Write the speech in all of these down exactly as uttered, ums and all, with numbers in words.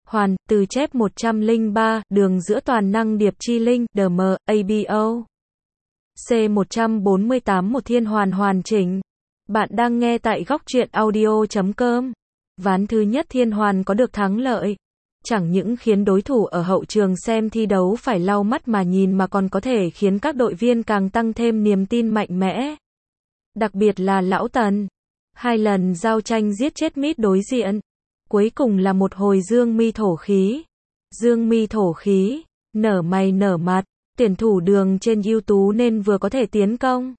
Hoàn, từ chép một trăm lẻ ba, đường giữa toàn năng điệp chi linh, đê em, a bê o. C một trăm bốn mươi tám một thiên hoàn hoàn chỉnh. Bạn đang nghe tại góc truyện audio chấm com. Ván thứ nhất thiên hoàn có được thắng lợi. Chẳng những khiến đối thủ ở hậu trường xem thi đấu phải lau mắt mà nhìn mà còn có thể khiến các đội viên càng tăng thêm niềm tin mạnh mẽ. Đặc biệt là lão Tần. Hai lần giao tranh giết chết mít đối diện. Cuối cùng là một hồi dương mi thổ khí. Dương mi thổ khí, nở mày nở mặt, tuyển thủ đường trên ưu tú nên vừa có thể tiến công,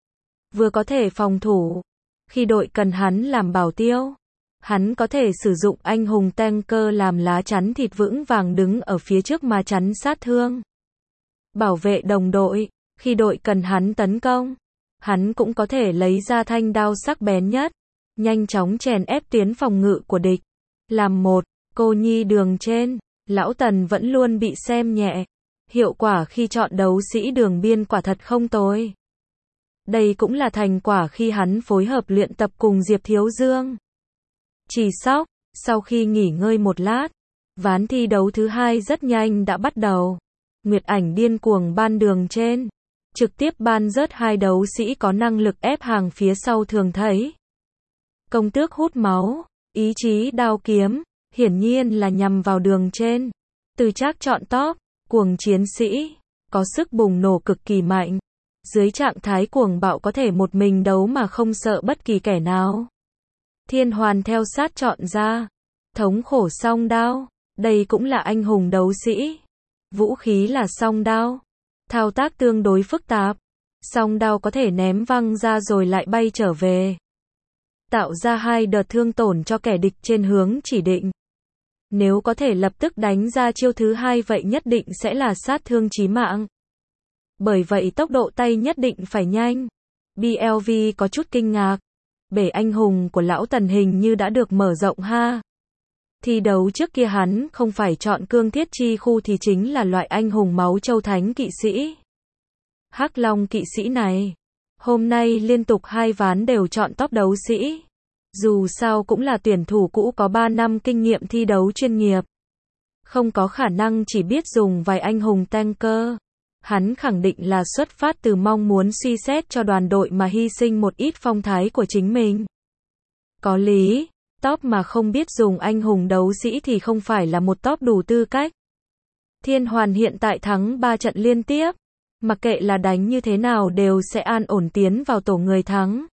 vừa có thể phòng thủ. Khi đội cần hắn làm bảo tiêu, hắn có thể sử dụng anh hùng tanker làm lá chắn thịt vững vàng đứng ở phía trước mà chắn sát thương, bảo vệ đồng đội. Khi đội cần hắn tấn công, hắn cũng có thể lấy ra thanh đao sắc bén nhất, nhanh chóng chèn ép tuyến phòng ngự của địch. Làm một cô nhi đường trên, lão Tần vẫn luôn bị xem nhẹ. Hiệu quả khi chọn đấu sĩ đường biên quả thật không tồi. Đây cũng là thành quả khi hắn phối hợp luyện tập cùng Diệp Thiếu Dương. Chỉ sóc, sau khi nghỉ ngơi một lát, ván thi đấu thứ hai rất nhanh đã bắt đầu. Nguyệt Ảnh điên cuồng ban đường trên, trực tiếp ban rớt hai đấu sĩ có năng lực ép hàng phía sau thường thấy. Công tước hút máu, ý chí đao kiếm, hiển nhiên là nhằm vào đường trên. Từ Trác chọn top, cuồng chiến sĩ, có sức bùng nổ cực kỳ mạnh. Dưới trạng thái cuồng bạo có thể một mình đấu mà không sợ bất kỳ kẻ nào. Thiên Hoàn theo sát chọn ra thống khổ song đao, đây cũng là anh hùng đấu sĩ. Vũ khí là song đao, thao tác tương đối phức tạp. Song đao có thể ném văng ra rồi lại bay trở về, tạo ra hai đợt thương tổn cho kẻ địch trên hướng chỉ định. Nếu có thể lập tức đánh ra chiêu thứ hai vậy nhất định sẽ là sát thương chí mạng. Bởi vậy tốc độ tay nhất định phải nhanh. bê lờ vê có chút kinh ngạc. Bể anh hùng của lão Tần hình như đã được mở rộng ha. Thi đấu trước kia hắn không phải chọn cương thiết chi khu thì chính là loại anh hùng máu châu thánh kỵ sĩ. Hắc Long kỵ sĩ này. Hôm nay liên tục hai ván đều chọn top đấu sĩ. Dù sao cũng là tuyển thủ cũ có ba năm kinh nghiệm thi đấu chuyên nghiệp. Không có khả năng chỉ biết dùng vài anh hùng tanker. Hắn khẳng định là xuất phát từ mong muốn suy xét cho đoàn đội mà hy sinh một ít phong thái của chính mình. Có lý, top mà không biết dùng anh hùng đấu sĩ thì không phải là một top đủ tư cách. Thiên Hoàn hiện tại thắng ba trận liên tiếp. Mặc kệ là đánh như thế nào đều sẽ an ổn tiến vào tổ người thắng.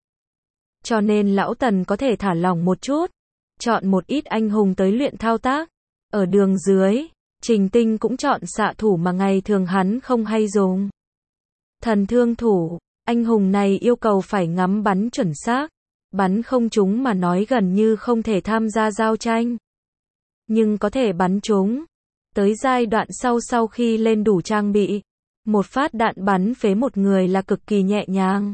Cho nên lão Tần có thể thả lỏng một chút, chọn một ít anh hùng tới luyện thao tác. Ở đường dưới, Trình Tinh cũng chọn xạ thủ mà ngày thường hắn không hay dùng. Thần thương thủ, anh hùng này yêu cầu phải ngắm bắn chuẩn xác, bắn không trúng mà nói gần như không thể tham gia giao tranh. Nhưng có thể bắn trúng. Tới giai đoạn sau sau khi lên đủ trang bị, một phát đạn bắn phế một người là cực kỳ nhẹ nhàng.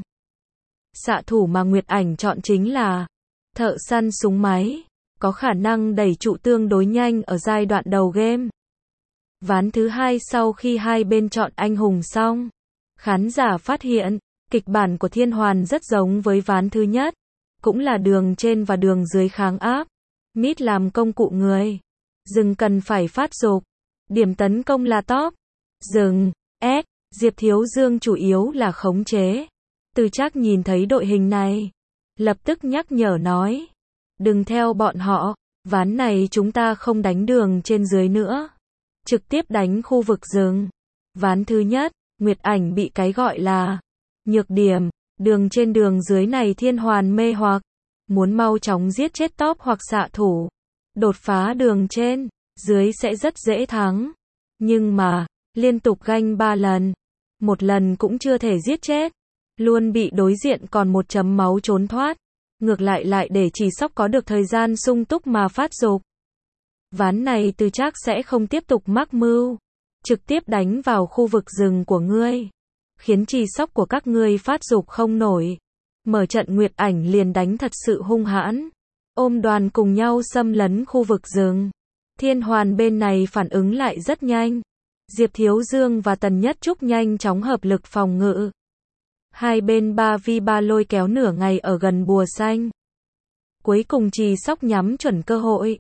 Xạ thủ mà Nguyệt Ảnh chọn chính là thợ săn súng máy, có khả năng đẩy trụ tương đối nhanh ở giai đoạn đầu game. Ván thứ hai sau khi hai bên chọn anh hùng xong, khán giả phát hiện, kịch bản của Thiên Hoàn rất giống với ván thứ nhất, cũng là đường trên và đường dưới kháng áp, mid làm công cụ người, rừng cần phải phát dục, điểm tấn công là top, rừng, S, Diệp Thiếu Dương chủ yếu là khống chế. Từ Trác nhìn thấy đội hình này, lập tức nhắc nhở nói, đừng theo bọn họ, ván này chúng ta không đánh đường trên dưới nữa, trực tiếp đánh khu vực rừng. Ván thứ nhất, Nguyệt Ảnh bị cái gọi là nhược điểm, đường trên đường dưới này Thiên Hoàn mê hoặc, muốn mau chóng giết chết top hoặc xạ thủ, đột phá đường trên, dưới sẽ rất dễ thắng. Nhưng mà, liên tục ganh ba lần, một lần cũng chưa thể giết chết, luôn bị đối diện còn một chấm máu trốn thoát, ngược lại lại để Chỉ Sóc có được thời gian sung túc mà phát dục. Ván này Từ Trác sẽ không tiếp tục mắc mưu, trực tiếp đánh vào khu vực rừng của ngươi, khiến Chỉ Sóc của các ngươi phát dục không nổi. Mở trận Nguyệt Ảnh liền đánh thật sự hung hãn, ôm đoàn cùng nhau xâm lấn khu vực rừng. Thiên Hoàn bên này phản ứng lại rất nhanh. Diệp Thiếu Dương và Tần Nhất Trúc nhanh chóng hợp lực phòng ngự. Hai bên ba vs ba lôi kéo nửa ngày ở gần bùa xanh. Cuối cùng Trì Sóc nhắm chuẩn cơ hội,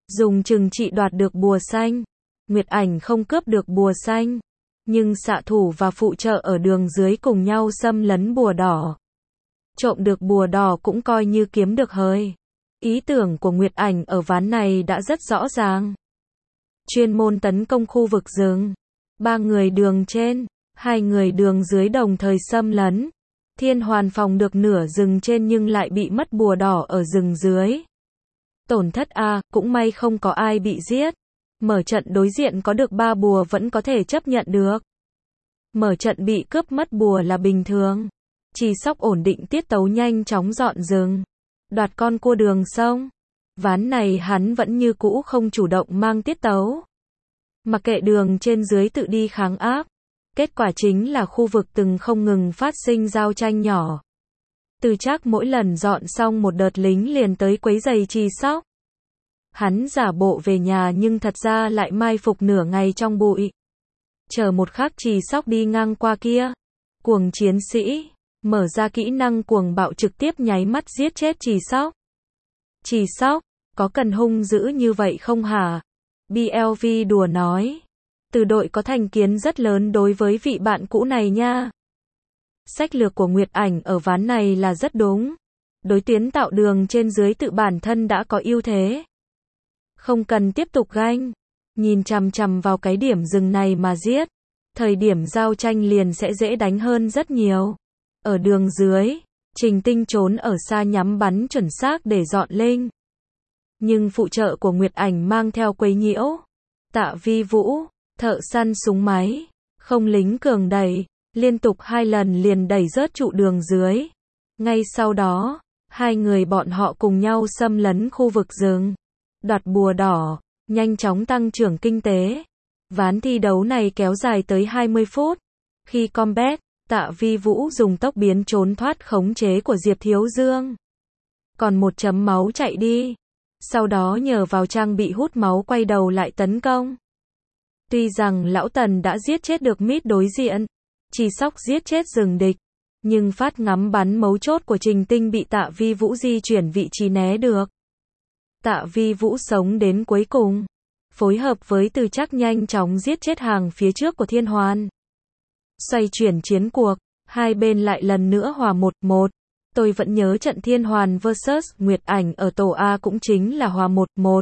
dùng trừng trị đoạt được bùa xanh. Nguyệt Ảnh không cướp được bùa xanh, nhưng xạ thủ và phụ trợ ở đường dưới cùng nhau xâm lấn bùa đỏ. Trộm được bùa đỏ cũng coi như kiếm được hơi. Ý tưởng của Nguyệt Ảnh ở ván này đã rất rõ ràng. Chuyên môn tấn công khu vực rừng. Ba người đường trên, hai người đường dưới đồng thời xâm lấn. Thiên Hoàn phòng được nửa rừng trên nhưng lại bị mất bùa đỏ ở rừng dưới. Tổn thất A, cũng may không có ai bị giết. Mở trận đối diện có được ba bùa vẫn có thể chấp nhận được. Mở trận bị cướp mất bùa là bình thường. Chỉ Sóc ổn định tiết tấu nhanh chóng dọn rừng. Đoạt con cua đường sông. Ván này hắn vẫn như cũ không chủ động mang tiết tấu. Mặc kệ đường trên dưới tự đi kháng áp. Kết quả chính là khu vực từng không ngừng phát sinh giao tranh nhỏ. Từ Trác mỗi lần dọn xong một đợt lính liền tới quấy giày Chỉ Sóc. Hắn giả bộ về nhà nhưng thật ra lại mai phục nửa ngày trong bụi. Chờ một khắc Chỉ Sóc đi ngang qua kia. Cuồng chiến sĩ, mở ra kỹ năng cuồng bạo trực tiếp nháy mắt giết chết Chỉ Sóc. Chỉ Sóc, có cần hung dữ như vậy không hả? bê lờ vê đùa nói. Từ đội có thành kiến rất lớn đối với vị bạn cũ này nha. Sách lược của Nguyệt Ảnh ở ván này là rất đúng. Đối tuyến tạo đường trên dưới tự bản thân đã có ưu thế. Không cần tiếp tục ganh. Nhìn chằm chằm vào cái điểm rừng này mà giết. Thời điểm giao tranh liền sẽ dễ đánh hơn rất nhiều. Ở đường dưới, Trình Tinh trốn ở xa nhắm bắn chuẩn xác để dọn linh. Nhưng phụ trợ của Nguyệt Ảnh mang theo quấy nhiễu. Tạ Vi Vũ, thợ săn súng máy, không lính cường đẩy, liên tục hai lần liền đẩy rớt trụ đường dưới. Ngay sau đó, hai người bọn họ cùng nhau xâm lấn khu vực rừng. Đoạt bùa đỏ, nhanh chóng tăng trưởng kinh tế. Ván thi đấu này kéo dài tới hai mươi phút. Khi combat, Tạ Vi Vũ dùng tốc biến trốn thoát khống chế của Diệp Thiếu Dương. Còn một chấm máu chạy đi. Sau đó nhờ vào trang bị hút máu quay đầu lại tấn công. Tuy rằng Lão Tần đã giết chết được mid đối diện, Chỉ Sóc giết chết rừng địch, nhưng phát ngắm bắn mấu chốt của Trình Tinh bị Tạ Vi Vũ di chuyển vị trí né được. Tạ Vi Vũ sống đến cuối cùng, phối hợp với Từ Trác nhanh chóng giết chết hàng phía trước của Thiên Hoàn. Xoay chuyển chiến cuộc, hai bên lại lần nữa hòa một một. Tôi vẫn nhớ trận Thiên Hoàn versus Nguyệt Ảnh ở tổ A cũng chính là hòa một một.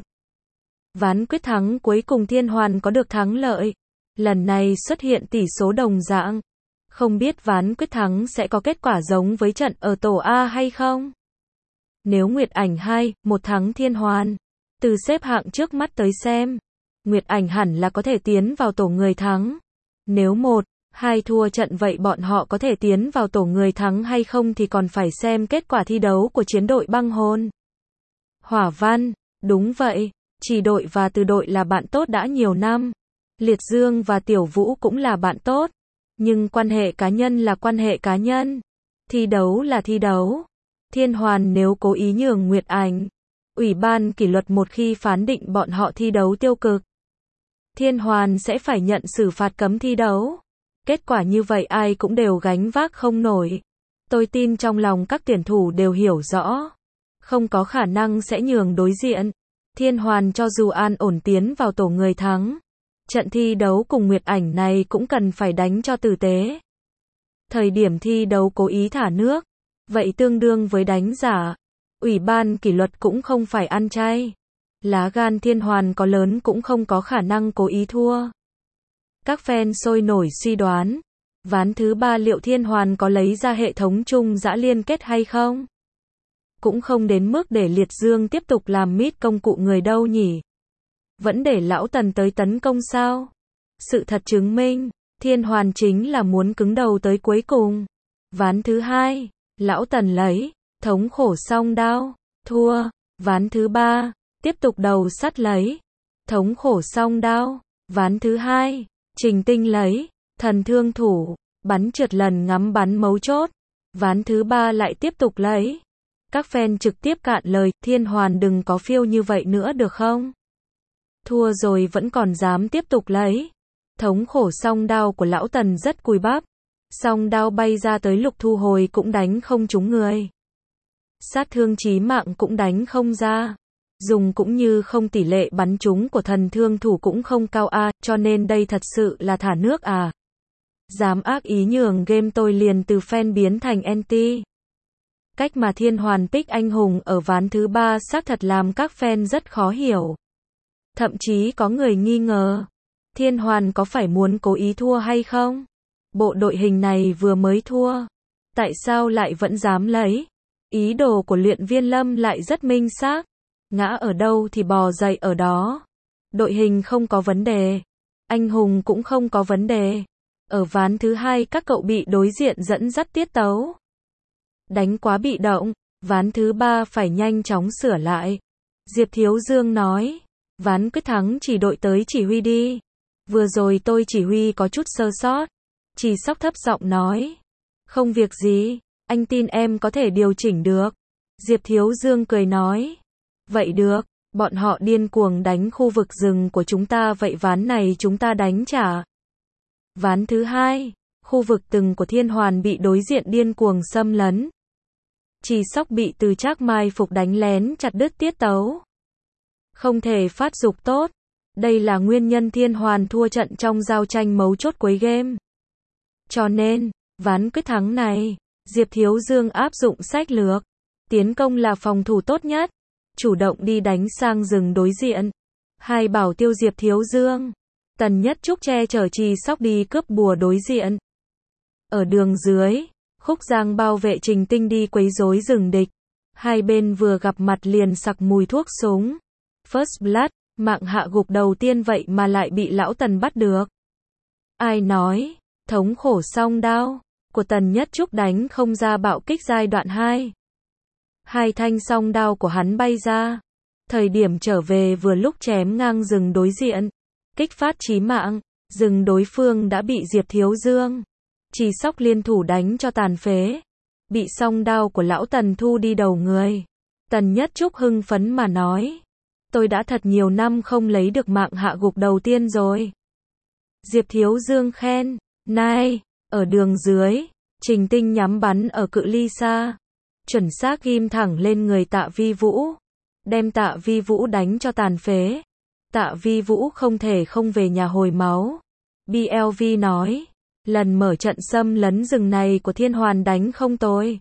Ván quyết thắng cuối cùng Thiên Hoàn có được thắng lợi. Lần này xuất hiện tỷ số đồng dạng. Không biết ván quyết thắng sẽ có kết quả giống với trận ở tổ A hay không? Nếu Nguyệt Ảnh hai một thắng Thiên Hoàn, từ xếp hạng trước mắt tới xem, Nguyệt Ảnh hẳn là có thể tiến vào tổ người thắng. Nếu một hai thua trận vậy bọn họ có thể tiến vào tổ người thắng hay không thì còn phải xem kết quả thi đấu của chiến đội băng hồn. Hỏa Văn, đúng vậy, Chỉ đội và Từ đội là bạn tốt đã nhiều năm. Liệt Dương và Tiểu Vũ cũng là bạn tốt. Nhưng quan hệ cá nhân là quan hệ cá nhân. Thi đấu là thi đấu. Thiên Hoàn nếu cố ý nhường Nguyệt Ảnh, Ủy ban kỷ luật một khi phán định bọn họ thi đấu tiêu cực, Thiên Hoàn sẽ phải nhận xử phạt cấm thi đấu. Kết quả như vậy ai cũng đều gánh vác không nổi. Tôi tin trong lòng các tuyển thủ đều hiểu rõ. Không có khả năng sẽ nhường đối diện. Thiên Hoàn cho dù an ổn tiến vào tổ người thắng, trận thi đấu cùng Nguyệt Ảnh này cũng cần phải đánh cho tử tế. Thời điểm thi đấu cố ý thả nước, vậy tương đương với đánh giả. Ủy ban kỷ luật cũng không phải ăn chay. Lá gan Thiên Hoàn có lớn cũng không có khả năng cố ý thua. Các fan sôi nổi suy đoán, ván thứ ba liệu Thiên Hoàn có lấy ra hệ thống chung dã liên kết hay không? Cũng không đến mức để Liệt Dương tiếp tục làm mid công cụ người đâu nhỉ? Vẫn để Lão Tần tới tấn công sao? Sự thật chứng minh, Thiên Hoàn chính là muốn cứng đầu tới cuối cùng. Ván thứ hai, Lão Tần lấy thống khổ song đao, thua. Ván thứ ba, tiếp tục đầu sắt lấy thống khổ song đao. Ván thứ hai, Trình Tinh lấy thần thương thủ, bắn trượt lần ngắm bắn mấu chốt. Ván thứ ba lại tiếp tục lấy. Các fan trực tiếp cạn lời, Thiên Hoàn đừng có phiêu như vậy nữa được không? Thua rồi vẫn còn dám tiếp tục lấy. Thống khổ song đao của Lão Tần rất cùi bắp. Song đao bay ra tới Lục thu hồi cũng đánh không trúng người. Sát thương chí mạng cũng đánh không ra. Dùng cũng như không, tỷ lệ bắn trúng của thần thương thủ cũng không cao a, cho nên đây thật sự là thả nước à. Dám ác ý nhường game tôi liền từ fan biến thành anti. Cách mà Thiên Hoàn pick anh hùng ở ván thứ ba xác thật làm các fan rất khó hiểu. Thậm chí có người nghi ngờ, Thiên Hoàn có phải muốn cố ý thua hay không? Bộ đội hình này vừa mới thua, tại sao lại vẫn dám lấy? Ý đồ của luyện viên Lâm lại rất minh xác, ngã ở đâu thì bò dậy ở đó. Đội hình không có vấn đề, anh hùng cũng không có vấn đề. Ở ván thứ hai các cậu bị đối diện dẫn dắt tiết tấu, đánh quá bị động, ván thứ ba phải nhanh chóng sửa lại. Diệp Thiếu Dương nói, ván quyết thắng chỉ đội tới chỉ huy đi. Vừa rồi tôi chỉ huy có chút sơ sót. Chỉ Sóc thấp giọng nói, không việc gì, anh tin em có thể điều chỉnh được. Diệp Thiếu Dương cười nói, vậy được, bọn họ điên cuồng đánh khu vực rừng của chúng ta, vậy ván này chúng ta đánh trả. Ván thứ hai, khu vực từng của Thiên Hoàn bị đối diện điên cuồng xâm lấn. Chỉ Sóc bị Từ Trác mai phục đánh lén chặt đứt tiết tấu. Không thể phát dục tốt. Đây là nguyên nhân Thiên Hoàn thua trận trong giao tranh mấu chốt cuối game. Cho nên, ván quyết thắng này, Diệp Thiếu Dương áp dụng sách lược. Tiến công là phòng thủ tốt nhất. Chủ động đi đánh sang rừng đối diện. Hai bảo tiêu Diệp Thiếu Dương. Tần Nhất Trúc che chở Trì Sóc đi cướp bùa đối diện. Ở đường dưới, Khúc Giang bảo vệ Trình Tinh đi quấy rối rừng địch. Hai bên vừa gặp mặt liền sặc mùi thuốc súng. First Blood, mạng hạ gục đầu tiên vậy mà lại bị lão Tần bắt được. Ai nói, thống khổ song đao của Tần Nhất Trúc đánh không ra bạo kích giai đoạn hai. Hai thanh song đao của hắn bay ra. Thời điểm trở về vừa lúc chém ngang rừng đối diện. Kích phát chí mạng, rừng đối phương đã bị Diệp Thiếu Dương, Trì Sóc liên thủ đánh cho tàn phế. Bị song đao của lão Tần thu đi đầu người. Tần Nhất Trúc hưng phấn mà nói, tôi đã thật nhiều năm không lấy được mạng hạ gục đầu tiên rồi. Diệp Thiếu Dương khen, này, ở đường dưới, Trình Tinh nhắm bắn ở cự ly xa. Chuẩn xác ghim thẳng lên người Tạ Vi Vũ. Đem Tạ Vi Vũ đánh cho tàn phế. Tạ Vi Vũ không thể không về nhà hồi máu. bê lờ vê nói, lần mở trận xâm lấn rừng này của Thiên Hoàn đánh không tồi.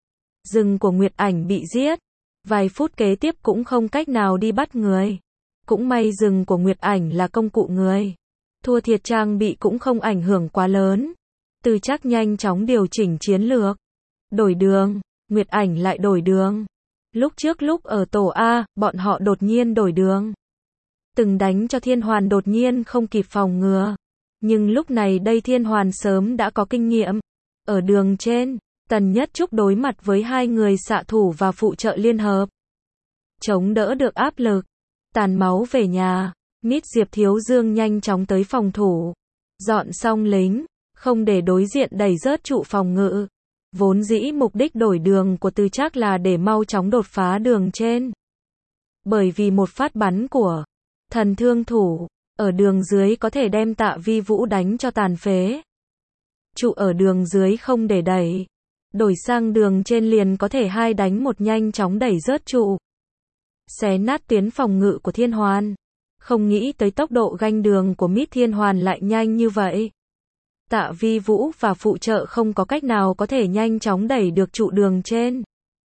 Rừng của Nguyệt Ảnh bị giết. Vài phút kế tiếp cũng không cách nào đi bắt người. Cũng may rừng của Nguyệt Ảnh là công cụ người. Thua thiệt trang bị cũng không ảnh hưởng quá lớn. Từ Trác nhanh chóng điều chỉnh chiến lược. Đổi đường, Nguyệt Ảnh lại đổi đường. Lúc trước lúc ở tổ A, bọn họ đột nhiên đổi đường. Từng đánh cho Thiên Hoàn đột nhiên không kịp phòng ngừa. Nhưng lúc này đây Thiên Hoàn sớm đã có kinh nghiệm. Ở đường trên, Tần Nhất Trúc đối mặt với hai người xạ thủ và phụ trợ liên hợp. Chống đỡ được áp lực. Tàn máu về nhà. Mít Diệp Thiếu Dương nhanh chóng tới phòng thủ. Dọn xong lính. Không để đối diện đẩy rớt trụ phòng ngự. Vốn dĩ mục đích đổi đường của Từ Trác là để mau chóng đột phá đường trên. Bởi vì một phát bắn của thần thương thủ ở đường dưới có thể đem Tạ Vi Vũ đánh cho tàn phế. Trụ ở đường dưới không để đẩy. Đổi sang đường trên liền có thể hai đánh một nhanh chóng đẩy rớt trụ. Xé nát tuyến phòng ngự của Thiên Hoàn. Không nghĩ tới tốc độ ganh đường của Mít Thiên Hoàn lại nhanh như vậy. Tạ Vi Vũ và phụ trợ không có cách nào có thể nhanh chóng đẩy được trụ đường trên.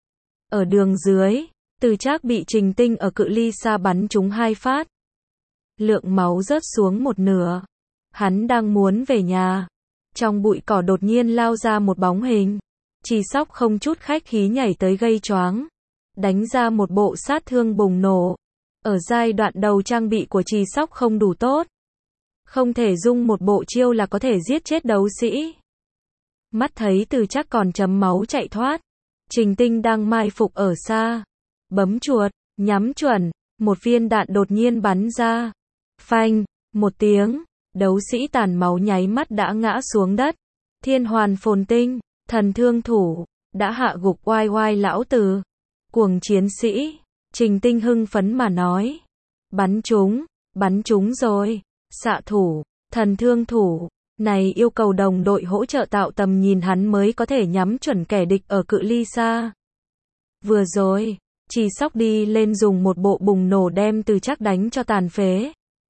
Ở đường dưới, Từ Trác bị Trình Tinh ở cự ly xa bắn trúng hai phát. Lượng máu rớt xuống một nửa. Hắn đang muốn về nhà. Trong bụi cỏ đột nhiên lao ra một bóng hình. Trì Sóc không chút khách khí nhảy tới gây choáng. Đánh ra một bộ sát thương bùng nổ. Ở giai đoạn đầu trang bị của Trì Sóc không đủ tốt. Không thể dung một bộ chiêu là có thể giết chết đấu sĩ. Mắt thấy Từ Trác còn chấm máu chạy thoát. Trình Tinh đang mai phục ở xa. Bấm chuột, nhắm chuẩn. Một viên đạn đột nhiên bắn ra. Phanh, một tiếng. Đấu sĩ tàn máu nháy mắt đã ngã xuống đất. Thiên Hoàn phồn tinh, thần thương thủ, đã hạ gục oai oai lão Từ. Cuồng chiến sĩ. Trình Tinh hưng phấn mà nói. Bắn trúng, bắn trúng rồi. Xạ thủ, thần thương thủ, này yêu cầu đồng đội hỗ trợ tạo tầm nhìn hắn mới có thể nhắm chuẩn kẻ địch ở cự ly xa. Vừa rồi, Trì Sóc đi lên dùng một bộ bùng nổ đem Từ Trác đánh cho tàn phế.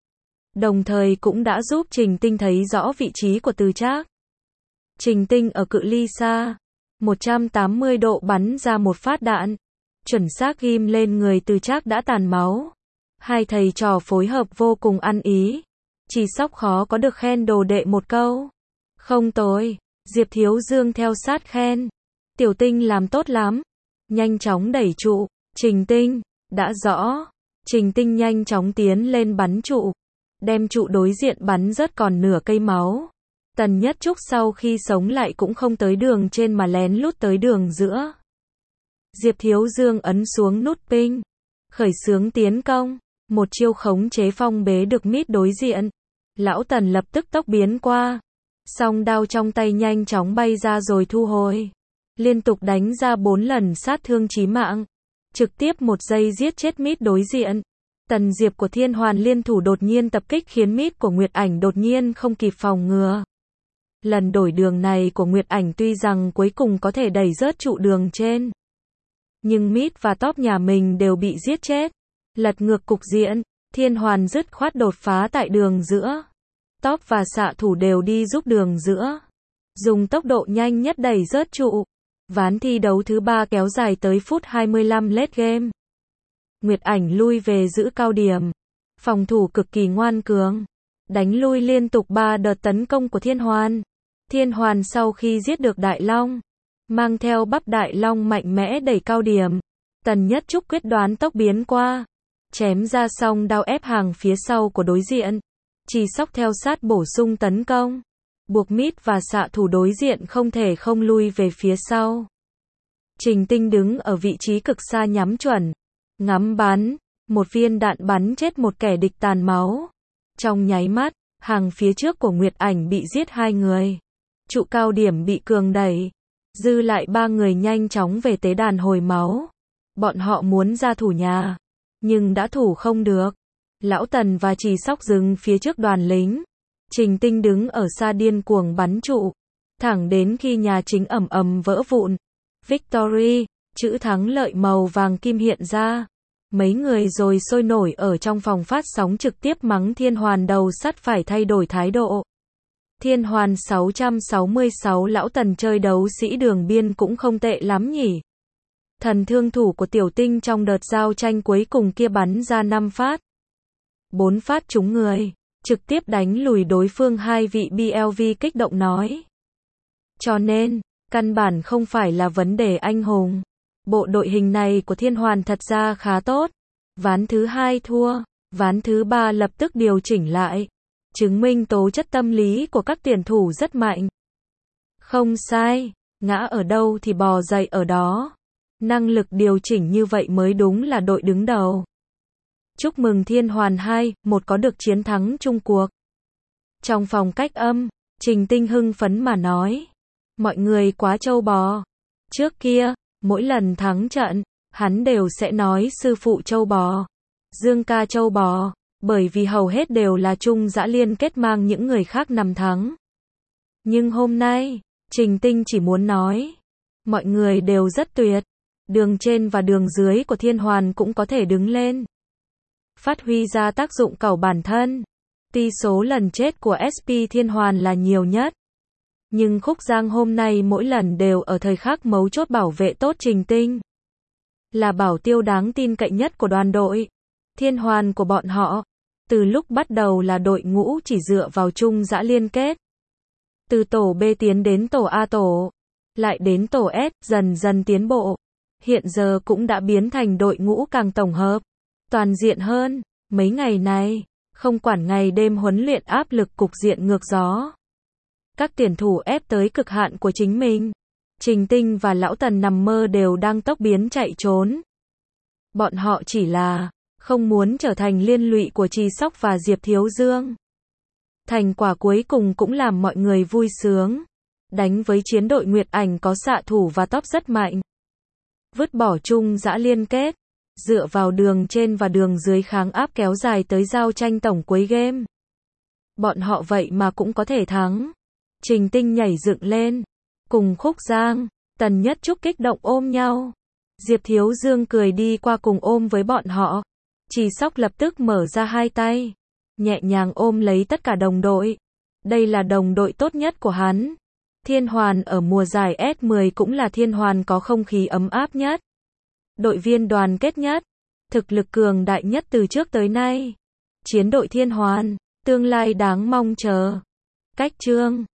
Đồng thời cũng đã giúp Trình Tinh thấy rõ vị trí của Từ Trác. Trình Tinh ở cự ly xa, một trăm tám mươi độ bắn ra một phát đạn, chuẩn xác ghim lên người Từ Trác đã tàn máu. Hai thầy trò phối hợp vô cùng ăn ý. Trì Sóc khó có được khen đồ đệ một câu. Không tồi. Diệp Thiếu Dương theo sát khen. Tiểu Tinh làm tốt lắm. Nhanh chóng đẩy trụ. Trình Tinh, đã rõ. Trình Tinh nhanh chóng tiến lên bắn trụ. Đem trụ đối diện bắn rớt còn nửa cây máu. Tần Nhất Trúc sau khi sống lại cũng không tới đường trên mà lén lút tới đường giữa. Diệp Thiếu Dương ấn xuống nút ping. Khởi xướng tiến công. Một chiêu khống chế phong bế được mít đối diện. Lão Tần lập tức tốc biến qua. Song đao trong tay nhanh chóng bay ra rồi thu hồi. Liên tục đánh ra bốn lần sát thương chí mạng. Trực tiếp một giây giết chết mít đối diện. Tần Diệp của Thiên Hoàn liên thủ đột nhiên tập kích khiến mít của Nguyệt Ảnh đột nhiên không kịp phòng ngừa. Lần đổi đường này của Nguyệt Ảnh tuy rằng cuối cùng có thể đẩy rớt trụ đường trên. Nhưng mít và top nhà mình đều bị giết chết. Lật ngược cục diện, Thiên Hoàn dứt khoát đột phá tại đường giữa. Top và xạ thủ đều đi giúp đường giữa. Dùng tốc độ nhanh nhất đẩy rớt trụ. Ván thi đấu thứ ba kéo dài tới phút hai mươi lăm late game. Nguyệt Ảnh lui về giữ cao điểm. Phòng thủ cực kỳ ngoan cường. Đánh lui liên tục ba đợt tấn công của Thiên Hoàn. Thiên Hoàn sau khi giết được Đại Long, mang theo bắp Đại Long mạnh mẽ đẩy cao điểm. Tần Nhất Trúc quyết đoán tốc biến qua. Chém ra song đao ép hàng phía sau của đối diện. Trì Sóc theo sát bổ sung tấn công. Buộc mít và xạ thủ đối diện không thể không lui về phía sau. Trình Tinh đứng ở vị trí cực xa nhắm chuẩn. Ngắm bắn. Một viên đạn bắn chết một kẻ địch tàn máu. Trong nháy mắt, hàng phía trước của Nguyệt Ảnh bị giết hai người. Trụ cao điểm bị cường đẩy. Dư lại ba người nhanh chóng về tế đàn hồi máu. Bọn họ muốn ra thủ nhà. Nhưng đã thủ không được. Lão Tần và Trì Sóc dừng phía trước đoàn lính. Trình Tinh đứng ở xa điên cuồng bắn trụ. Thẳng đến khi nhà chính ầm ầm vỡ vụn. Victory, chữ thắng lợi màu vàng kim hiện ra. Mấy người rồi sôi nổi ở trong phòng phát sóng trực tiếp mắng Thiên Hoàn đầu sắt phải thay đổi thái độ. Thiên Hoàn sáu trăm sáu mươi sáu Lão Tần chơi đấu sĩ đường biên cũng không tệ lắm nhỉ. Thần thương thủ của Tiểu Tinh trong đợt giao tranh cuối cùng kia bắn ra năm phát. bốn phát trúng người, trực tiếp đánh lùi đối phương. Hai vị bê lờ vê kích động nói. Cho nên, căn bản không phải là vấn đề anh hùng. Bộ đội hình này của Thiên Hoàn thật ra khá tốt. Ván thứ hai thua, ván thứ ba lập tức điều chỉnh lại. Chứng minh tố chất tâm lý của các tuyển thủ rất mạnh. Không sai, ngã ở đâu thì bò dậy ở đó. Năng lực điều chỉnh như vậy mới đúng là đội đứng đầu. Chúc mừng Thiên Hoàn hai một có được chiến thắng chung cuộc. Trong phòng cách âm, Trình Tinh hưng phấn mà nói. Mọi người quá trâu bò. Trước kia, mỗi lần thắng trận, hắn đều sẽ nói sư phụ trâu bò. Dương ca trâu bò. Bởi vì hầu hết đều là chung dã liên kết mang những người khác nằm thắng. Nhưng hôm nay, Trình Tinh chỉ muốn nói. Mọi người đều rất tuyệt. Đường trên và đường dưới của Thiên Hoàn cũng có thể đứng lên. Phát huy ra tác dụng cầu bản thân. Tuy số lần chết của ét pê Thiên Hoàn là nhiều nhất. Nhưng Khúc Giang hôm nay mỗi lần đều ở thời khắc mấu chốt bảo vệ tốt Trình Tinh. Là bảo tiêu đáng tin cậy nhất của đoàn đội. Thiên Hoàn của bọn họ, từ lúc bắt đầu là đội ngũ chỉ dựa vào chung dã liên kết. Từ tổ B tiến đến tổ A tổ, lại đến tổ S, dần dần tiến bộ. Hiện giờ cũng đã biến thành đội ngũ càng tổng hợp, toàn diện hơn. Mấy ngày này, không quản ngày đêm huấn luyện áp lực cục diện ngược gió. Các tuyển thủ ép tới cực hạn của chính mình. Trình Tinh và Lão Tần nằm mơ đều đang tốc biến chạy trốn. Bọn họ chỉ là không muốn trở thành liên lụy của Trì Sóc và Diệp Thiếu Dương. Thành quả cuối cùng cũng làm mọi người vui sướng. Đánh với chiến đội Nguyệt Ảnh có xạ thủ và top rất mạnh. Vứt bỏ chung dã liên kết. Dựa vào đường trên và đường dưới kháng áp kéo dài tới giao tranh tổng cuối game. Bọn họ vậy mà cũng có thể thắng. Trình Tinh nhảy dựng lên. Cùng Khúc Giang, Tần Nhất Trúc kích động ôm nhau. Diệp Thiếu Dương cười đi qua cùng ôm với bọn họ. Trì Sóc lập tức mở ra hai tay, nhẹ nhàng ôm lấy tất cả đồng đội. Đây là đồng đội tốt nhất của hắn. Thiên Hoàn ở mùa giải S mười cũng là Thiên Hoàn có không khí ấm áp nhất, đội viên đoàn kết nhất, thực lực cường đại nhất từ trước tới nay. Chiến đội Thiên Hoàn, tương lai đáng mong chờ. Cách chương